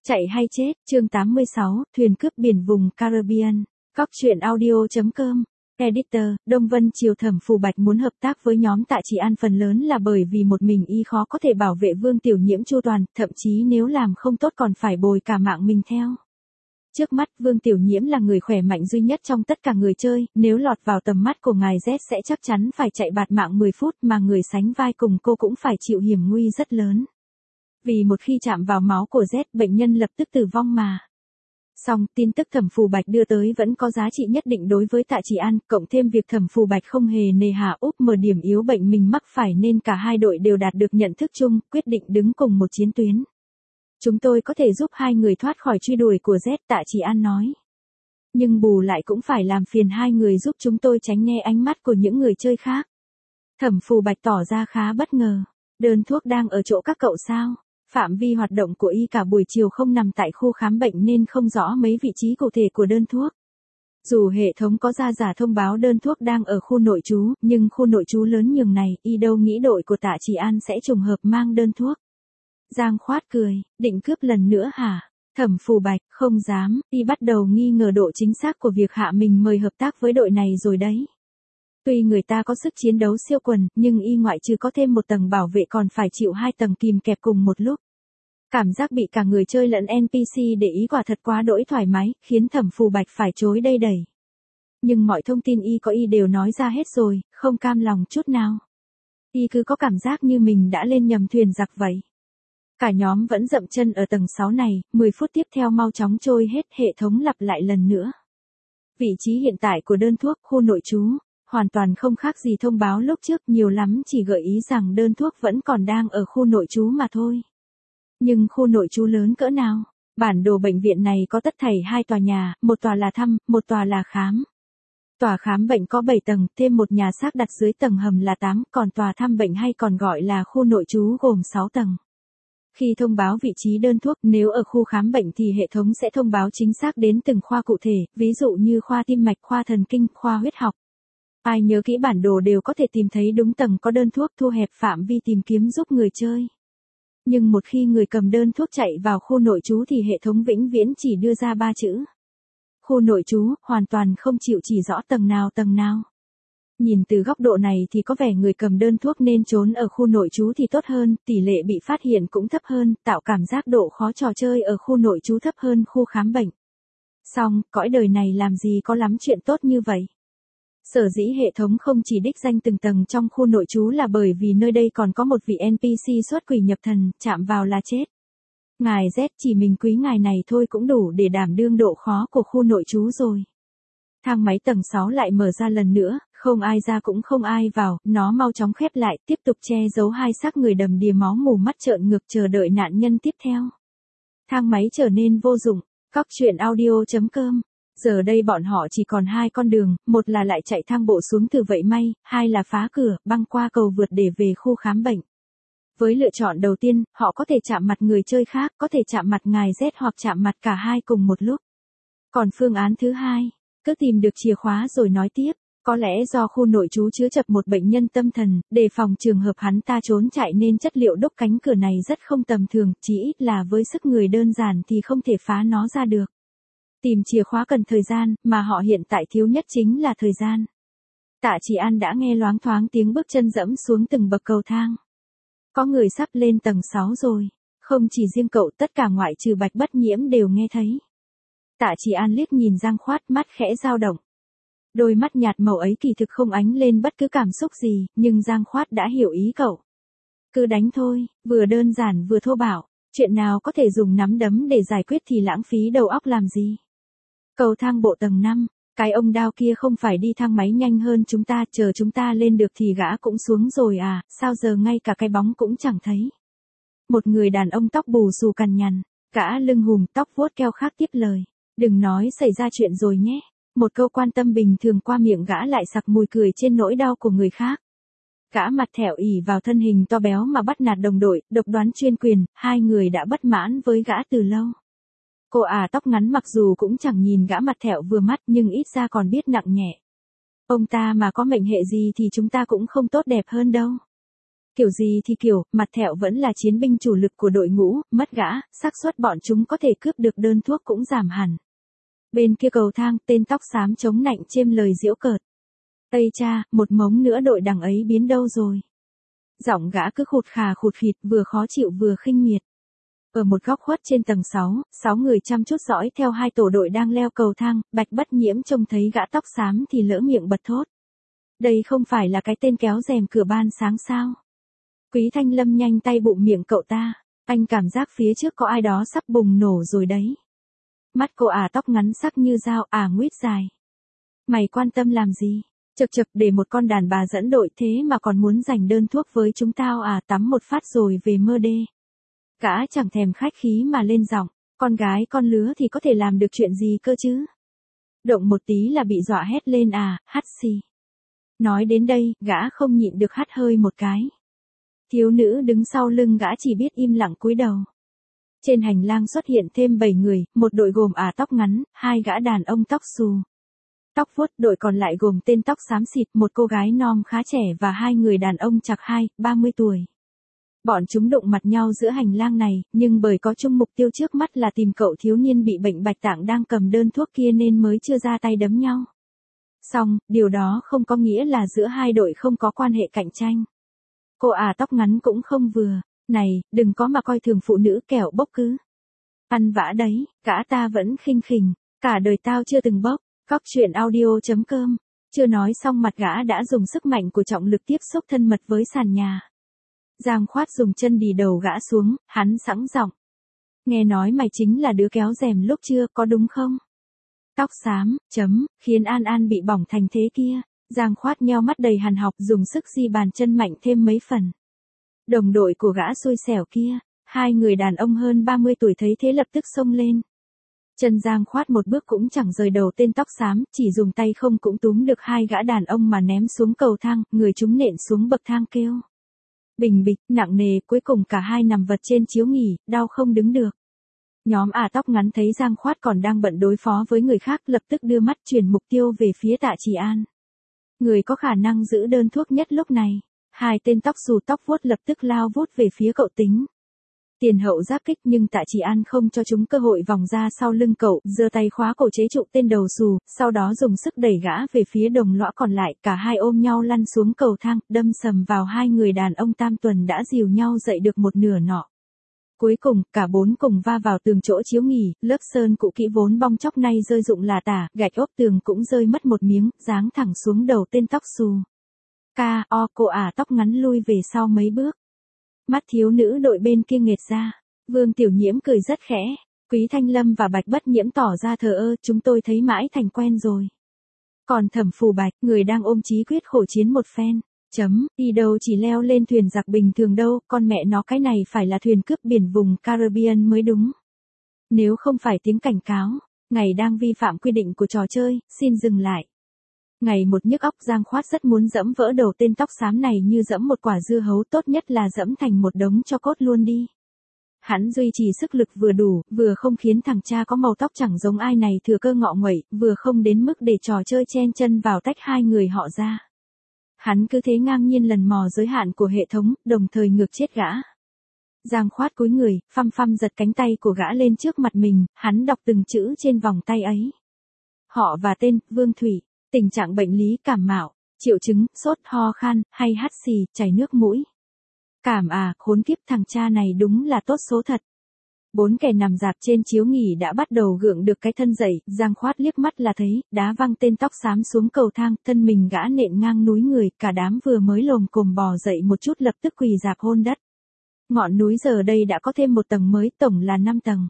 Chạy hay chết, chương 86, thuyền cướp biển vùng Caribbean. Cóc truyện audio.com. Editor, Đông Vân Triều Thẩm Phù Bạch muốn hợp tác với nhóm Tạ Chỉ An phần lớn là bởi vì một mình y khó có thể bảo vệ Vương Tiểu Nhiễm chu toàn, thậm chí nếu làm không tốt còn phải bồi cả mạng mình theo. Trước mắt Vương Tiểu Nhiễm là người khỏe mạnh duy nhất trong tất cả người chơi, nếu lọt vào tầm mắt của ngài Z sẽ chắc chắn phải chạy bạt mạng 10 phút mà người sánh vai cùng cô cũng phải chịu hiểm nguy rất lớn. Vì một khi chạm vào máu của Z bệnh nhân lập tức tử vong mà. Song, tin tức Thẩm Phù Bạch đưa tới vẫn có giá trị nhất định đối với Tạ Chỉ An, cộng thêm việc Thẩm Phù Bạch không hề nề hà úp mở điểm yếu bệnh mình mắc phải nên cả hai đội đều đạt được nhận thức chung, quyết định đứng cùng một chiến tuyến. Chúng tôi có thể giúp hai người thoát khỏi truy đuổi của Z, Tạ Chỉ An nói. Nhưng bù lại cũng phải làm phiền hai người giúp chúng tôi tránh né ánh mắt của những người chơi khác. Thẩm Phù Bạch tỏ ra khá bất ngờ. Đơn thuốc đang ở chỗ các cậu sao? Phạm vi hoạt động của y cả buổi chiều không nằm tại khu khám bệnh nên không rõ mấy vị trí cụ thể của đơn thuốc. Dù hệ thống có ra giả thông báo đơn thuốc đang ở khu nội trú, nhưng khu nội trú lớn nhường này, y đâu nghĩ đội của Tạ Chỉ An sẽ trùng hợp mang đơn thuốc. Giang Khoát cười, định cướp lần nữa hả? Thẩm Phù Bạch, không dám, y bắt đầu nghi ngờ độ chính xác của việc hạ mình mời hợp tác với đội này rồi đấy. Tuy người ta có sức chiến đấu siêu quần, nhưng y ngoại trừ có thêm một tầng bảo vệ còn phải chịu hai tầng kìm kẹp cùng một lúc. Cảm giác bị cả người chơi lẫn NPC để ý quả thật quá đỗi thoải mái, khiến Thẩm Phù Bạch phải chối đây đẩy. Nhưng mọi thông tin y đều nói ra hết rồi, không cam lòng chút nào. Y cứ có cảm giác như mình đã lên nhầm thuyền giặc vậy. Cả nhóm vẫn dậm chân ở tầng 6 này, 10 phút tiếp theo mau chóng trôi hết, hệ thống lặp lại lần nữa. Vị trí hiện tại của đơn thuốc, khu nội trú. Hoàn toàn không khác gì thông báo lúc trước, nhiều lắm chỉ gợi ý rằng đơn thuốc vẫn còn đang ở khu nội trú mà thôi. Nhưng khu nội trú lớn cỡ nào? Bản đồ bệnh viện này có tất thảy 2 tòa nhà, một tòa là thăm, một tòa là khám. Tòa khám bệnh có 7 tầng, thêm một nhà xác đặt dưới tầng hầm là 8, còn tòa thăm bệnh hay còn gọi là khu nội trú gồm 6 tầng. Khi thông báo vị trí đơn thuốc, nếu ở khu khám bệnh thì hệ thống sẽ thông báo chính xác đến từng khoa cụ thể, ví dụ như khoa tim mạch, khoa thần kinh, khoa huyết học. Ai nhớ kỹ bản đồ đều có thể tìm thấy đúng tầng có đơn thuốc, thu hẹp phạm vi tìm kiếm giúp người chơi. Nhưng một khi người cầm đơn thuốc chạy vào khu nội trú thì hệ thống vĩnh viễn chỉ đưa ra 3 chữ. Khu nội trú, hoàn toàn không chịu chỉ rõ tầng nào. Nhìn từ góc độ này thì có vẻ người cầm đơn thuốc nên trốn ở khu nội trú thì tốt hơn, tỷ lệ bị phát hiện cũng thấp hơn, tạo cảm giác độ khó trò chơi ở khu nội trú thấp hơn khu khám bệnh. Song, cõi đời này làm gì có lắm chuyện tốt như vậy. Sở dĩ hệ thống không chỉ đích danh từng tầng trong khu nội trú là bởi vì nơi đây còn có một vị NPC xuất quỷ nhập thần, chạm vào là chết. Ngài Z, chỉ mình quý ngài này thôi cũng đủ để đảm đương độ khó của khu nội trú rồi. Thang máy tầng 6 lại mở ra lần nữa, không ai ra cũng không ai vào, nó mau chóng khép lại, tiếp tục che giấu hai xác người đầm đìa máu mù mắt trợn ngược chờ đợi nạn nhân tiếp theo. Thang máy trở nên vô dụng. Cóc truyện audio.com. Giờ đây bọn họ chỉ còn 2 con đường, một là lại chạy thang bộ xuống từ vậy may, hai là phá cửa, băng qua cầu vượt để về khu khám bệnh. Với lựa chọn đầu tiên, họ có thể chạm mặt người chơi khác, có thể chạm mặt ngài Z hoặc chạm mặt cả hai cùng một lúc. Còn phương án thứ hai, cứ tìm được chìa khóa rồi nói tiếp. Có lẽ do khu nội trú chứa chật một bệnh nhân tâm thần, đề phòng trường hợp hắn ta trốn chạy nên chất liệu đúc cánh cửa này rất không tầm thường, chỉ ít là với sức người đơn giản thì không thể phá nó ra được. Tìm chìa khóa cần thời gian, mà họ hiện tại thiếu nhất chính là thời gian. Tạ Chỉ An đã nghe loáng thoáng tiếng bước chân dẫm xuống từng bậc cầu thang. Có người sắp lên tầng 6 rồi. Không chỉ riêng cậu, tất cả ngoại trừ Bạch Bất Nhiễm đều nghe thấy. Tạ Chỉ An liếc nhìn Giang Khoát, mắt khẽ dao động. Đôi mắt nhạt màu ấy kỳ thực không ánh lên bất cứ cảm xúc gì, nhưng Giang Khoát đã hiểu ý cậu. Cứ đánh thôi, vừa đơn giản vừa thô bạo, chuyện nào có thể dùng nắm đấm để giải quyết thì lãng phí đầu óc làm gì. Cầu thang bộ tầng 5, cái ông đao kia không phải đi thang máy nhanh hơn chúng ta, chờ chúng ta lên được thì gã cũng xuống rồi à, sao giờ ngay cả cái bóng cũng chẳng thấy. Một người đàn ông tóc bù xù cằn nhằn, gã lưng hùm tóc vuốt keo khác tiếp lời. Đừng nói xảy ra chuyện rồi nhé. Một câu quan tâm bình thường qua miệng gã lại sặc mùi cười trên nỗi đau của người khác. Gã mặt thẹo ỉ vào thân hình to béo mà bắt nạt đồng đội, độc đoán chuyên quyền, hai người đã bất mãn với gã từ lâu. Cô tóc ngắn mặc dù cũng chẳng nhìn gã mặt thẹo vừa mắt nhưng ít ra còn biết nặng nhẹ. Ông ta mà có mệnh hệ gì thì chúng ta cũng không tốt đẹp hơn đâu. Kiểu gì thì kiểu, mặt thẹo vẫn là chiến binh chủ lực của đội ngũ, mất gã, xác suất bọn chúng có thể cướp được đơn thuốc cũng giảm hẳn. Bên kia cầu thang, tên tóc xám chống nạnh chêm lời giễu cợt. Ây cha, một mống nữa đội đằng ấy biến đâu rồi? Giọng gã cứ khụt khà khụt khịt, vừa khó chịu vừa khinh miệt. Ở một góc khuất trên tầng 6 người chăm chút dõi theo hai tổ đội đang leo cầu thang, Bạch Bất Nhiễm trông thấy gã tóc xám thì lỡ miệng bật thốt. Đây không phải là cái tên kéo rèm cửa ban sáng sao? Quý Thanh Lâm nhanh tay bụm miệng cậu ta, anh cảm giác phía trước có ai đó sắp bùng nổ rồi đấy. Mắt cô tóc ngắn sắc như dao, nguyết dài. Mày quan tâm làm gì? Chậc chậc, để một con đàn bà dẫn đội thế mà còn muốn giành đơn thuốc với chúng tao tắm một phát rồi về mơ đê. Gã chẳng thèm khách khí mà lên giọng, con gái con lứa thì có thể làm được chuyện gì cơ chứ? Động một tí là bị dọa hét lên hắt xì. Nói đến đây, gã không nhịn được hắt hơi một cái. Thiếu nữ đứng sau lưng gã chỉ biết im lặng cúi đầu. Trên hành lang xuất hiện thêm 7 người, một đội gồm tóc ngắn, 2 gã đàn ông tóc xù. Tóc vuốt, đội còn lại gồm tên tóc xám xịt, một cô gái non khá trẻ và 2 người đàn ông chạc 30 tuổi. Bọn chúng đụng mặt nhau giữa hành lang này, nhưng bởi có chung mục tiêu trước mắt là tìm cậu thiếu niên bị bệnh bạch tạng đang cầm đơn thuốc kia nên mới chưa ra tay đấm nhau. Song, điều đó không có nghĩa là giữa hai đội không có quan hệ cạnh tranh. Cô tóc ngắn cũng không vừa. Này, đừng có mà coi thường phụ nữ kẻo bốc cứ. Ăn vã đấy, gã ta vẫn khinh khỉnh. Cả đời tao chưa từng bốc. Cóc truyện audio.com. Chưa nói xong mặt gã đã dùng sức mạnh của trọng lực tiếp xúc thân mật với sàn nhà. Giang Khoát dùng chân đì đầu gã xuống, hắn sẵn giọng. Nghe nói mày chính là đứa kéo rèm lúc trưa, có đúng không? Tóc xám, khiến An An bị bỏng thành thế kia. Giang Khoát nheo mắt đầy hằn học dùng sức di bàn chân mạnh thêm mấy phần. Đồng đội của gã xui xẻo kia, 2 người đàn ông hơn 30 tuổi thấy thế lập tức xông lên. Chân Giang Khoát một bước cũng chẳng rời đầu tên tóc xám, chỉ dùng tay không cũng túm được 2 gã đàn ông mà ném xuống cầu thang, người chúng nện xuống bậc thang kêu. Bình bịch, nặng nề, cuối cùng cả hai nằm vật trên chiếu nghỉ, đau không đứng được. Nhóm tóc ngắn thấy Giang Khoát còn đang bận đối phó với người khác lập tức đưa mắt chuyển mục tiêu về phía Tạ Trì An. Người có khả năng giữ đơn thuốc nhất lúc này. 2 tên tóc xù tóc vuốt lập tức lao vút về phía cậu Tính. Tiền hậu giáp kích nhưng Tạ Trì An không cho chúng cơ hội vòng ra sau lưng cậu, giơ tay khóa cổ chế trụ tên đầu xù, sau đó dùng sức đẩy gã về phía đồng lõa còn lại, cả hai ôm nhau lăn xuống cầu thang, đâm sầm vào 2 người đàn ông tam tuần đã dìu nhau dậy được một nửa nọ. Cuối cùng, cả 4 cùng va vào tường chỗ chiếu nghỉ, lớp sơn cũ kỹ vốn bong chóc nay rơi rụng là tả, gạch ốp tường cũng rơi mất một miếng, giáng thẳng xuống đầu tên tóc xù. Cô tóc ngắn lui về sau mấy bước. Mắt thiếu nữ đội bên kia nghệt ra. Vương Tiểu Nhiễm cười rất khẽ. Quý Thanh Lâm và Bạch Bất Nhiễm tỏ ra thờ ơ, chúng tôi thấy mãi thành quen rồi. Còn Thẩm Phù Bạch, người đang ôm chí quyết khổ chiến một phen. Đi đâu chỉ leo lên thuyền giặc bình thường đâu, con mẹ nó cái này phải là thuyền cướp biển vùng Caribbean mới đúng. Nếu không phải tiếng cảnh cáo, ngài đang vi phạm quy định của trò chơi, xin dừng lại. Ngày một nhức óc Giang Khoát rất muốn dẫm vỡ đầu tên tóc xám này như dẫm một quả dưa hấu, tốt nhất là dẫm thành một đống cho cốt luôn đi. Hắn duy trì sức lực vừa đủ, vừa không khiến thằng cha có màu tóc chẳng giống ai này thừa cơ ngọ nguậy, vừa không đến mức để trò chơi chen chân vào tách 2 người họ ra. Hắn cứ thế ngang nhiên lần mò giới hạn của hệ thống, đồng thời ngược chết gã. Giang Khoát cúi người, phăm phăm giật cánh tay của gã lên trước mặt mình, hắn đọc từng chữ trên vòng tay ấy. Họ và tên, Vương Thủy. Tình trạng bệnh lý cảm mạo, triệu chứng, sốt, ho khan, hay hắt xì, chảy nước mũi. Cảm khốn kiếp, thằng cha này đúng là tốt số thật. 4 kẻ nằm dạp trên chiếu nghỉ đã bắt đầu gượng được cái thân dậy, Giang Khoát liếc mắt là thấy, đá văng tên tóc xám xuống cầu thang, thân mình gã nện ngang núi người, cả đám vừa mới lồm cồm bò dậy một chút lập tức quỳ rạp hôn đất. Ngọn núi giờ đây đã có thêm một tầng mới, tổng là 5 tầng.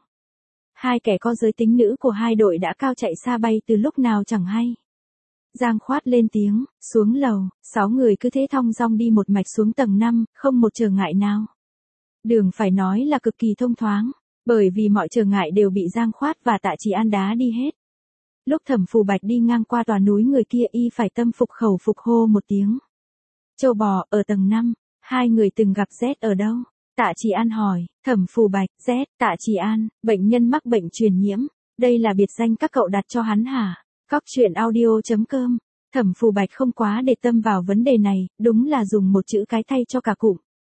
2 kẻ có giới tính nữ của 2 đội đã cao chạy xa bay từ lúc nào chẳng hay. Giang Khoát lên tiếng, xuống lầu, 6 người cứ thế thong dong đi một mạch xuống tầng 5, không một trở ngại nào. Đường phải nói là cực kỳ thông thoáng, bởi vì mọi trở ngại đều bị Giang Khoát và Tạ Trì An đá đi hết. Lúc Thẩm Phù Bạch đi ngang qua tòa núi người kia y phải tâm phục khẩu phục hô một tiếng. Châu bò, ở tầng 5, 2 người từng gặp Z ở đâu? Tạ Trì An hỏi, Thẩm Phù Bạch, Z, Tạ Trì An, bệnh nhân mắc bệnh truyền nhiễm, đây là biệt danh các cậu đặt cho hắn hả? Cóc truyện audio.com. Thẩm Phù Bạch không quá để tâm vào vấn đề này, đúng là dùng một chữ cái thay cho cả cụm.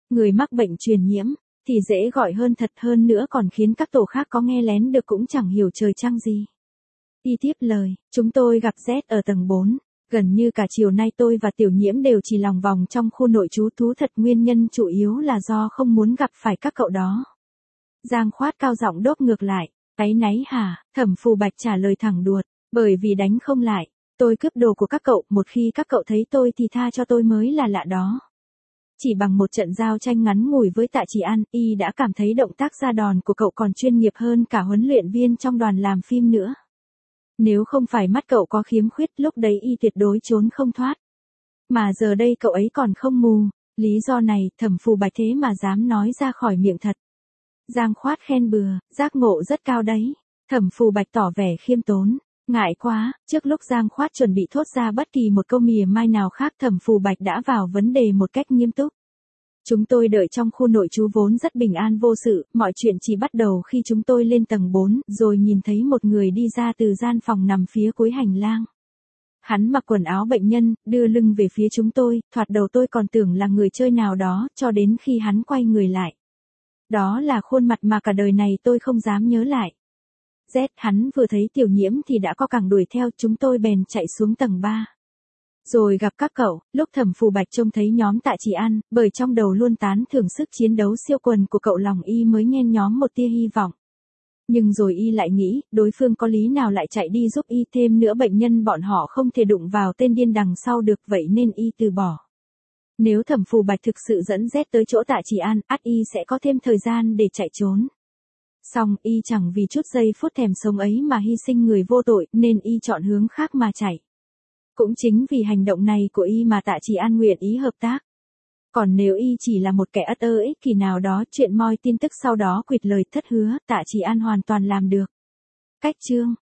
Người mắc bệnh truyền nhiễm, thì dễ gọi hơn thật, hơn nữa còn khiến các tổ khác có nghe lén được cũng chẳng hiểu trời trăng gì. Y tiếp lời, chúng tôi gặp Z ở tầng 4. Gần như cả chiều nay tôi và Tiểu Nhiễm đều chỉ lòng vòng trong khu nội trú, thú thật nguyên nhân chủ yếu là do không muốn gặp phải các cậu đó. Giang Khoát cao giọng đốt ngược lại, áy náy hả? Thẩm Phù Bạch trả lời thẳng đuột, bởi vì đánh không lại, tôi cướp đồ của các cậu, một khi các cậu thấy tôi thì tha cho tôi mới là lạ đó. Chỉ bằng một trận giao tranh ngắn ngủi với Tạ Chỉ An, y đã cảm thấy động tác ra đòn của cậu còn chuyên nghiệp hơn cả huấn luyện viên trong đoàn làm phim nữa. Nếu không phải mắt cậu có khiếm khuyết, lúc đấy y tuyệt đối trốn không thoát. Mà giờ đây cậu ấy còn không mù, lý do này Thẩm Phù Bạch thế mà dám nói ra khỏi miệng thật. Giang Khoát khen bừa, giác ngộ rất cao đấy. Thẩm Phù Bạch tỏ vẻ khiêm tốn. Ngại quá, trước lúc Giang Khoát chuẩn bị thốt ra bất kỳ một câu mỉa mai nào khác, Thẩm Phù Bạch đã vào vấn đề một cách nghiêm túc. Chúng tôi đợi trong khu nội trú vốn rất bình an vô sự, mọi chuyện chỉ bắt đầu khi chúng tôi lên tầng 4, rồi nhìn thấy một người đi ra từ gian phòng nằm phía cuối hành lang. Hắn mặc quần áo bệnh nhân, đưa lưng về phía chúng tôi, thoạt đầu tôi còn tưởng là người chơi nào đó, cho đến khi hắn quay người lại. Đó là khuôn mặt mà cả đời này tôi không dám nhớ lại. Hắn vừa thấy Tiểu Nhiễm thì đã có cẳng đuổi theo, chúng tôi bèn chạy xuống tầng 3. Rồi gặp các cậu, lúc Thẩm Phù Bạch trông thấy nhóm Tạ Chỉ An, bởi trong đầu luôn tán thưởng sức chiến đấu siêu quần của cậu, lòng y mới nhen nhóm một tia hy vọng. Nhưng rồi y lại nghĩ, đối phương có lý nào lại chạy đi giúp y, thêm nữa bệnh nhân bọn họ không thể đụng vào tên điên đằng sau được, vậy nên y từ bỏ. Nếu Thẩm Phù Bạch thực sự dẫn Z tới chỗ Tạ Chỉ An, ắt y sẽ có thêm thời gian để chạy trốn. Song y chẳng vì chút giây phút thèm sống ấy mà hy sinh người vô tội, nên y chọn hướng khác mà chạy. Cũng chính vì hành động này của y mà Tạ Chỉ An nguyện ý hợp tác. Còn nếu y chỉ là một kẻ ất ơ ích kỷ nào đó, chuyện moi tin tức sau đó quỵt lời thất hứa, Tạ Chỉ An hoàn toàn làm được. Cách chương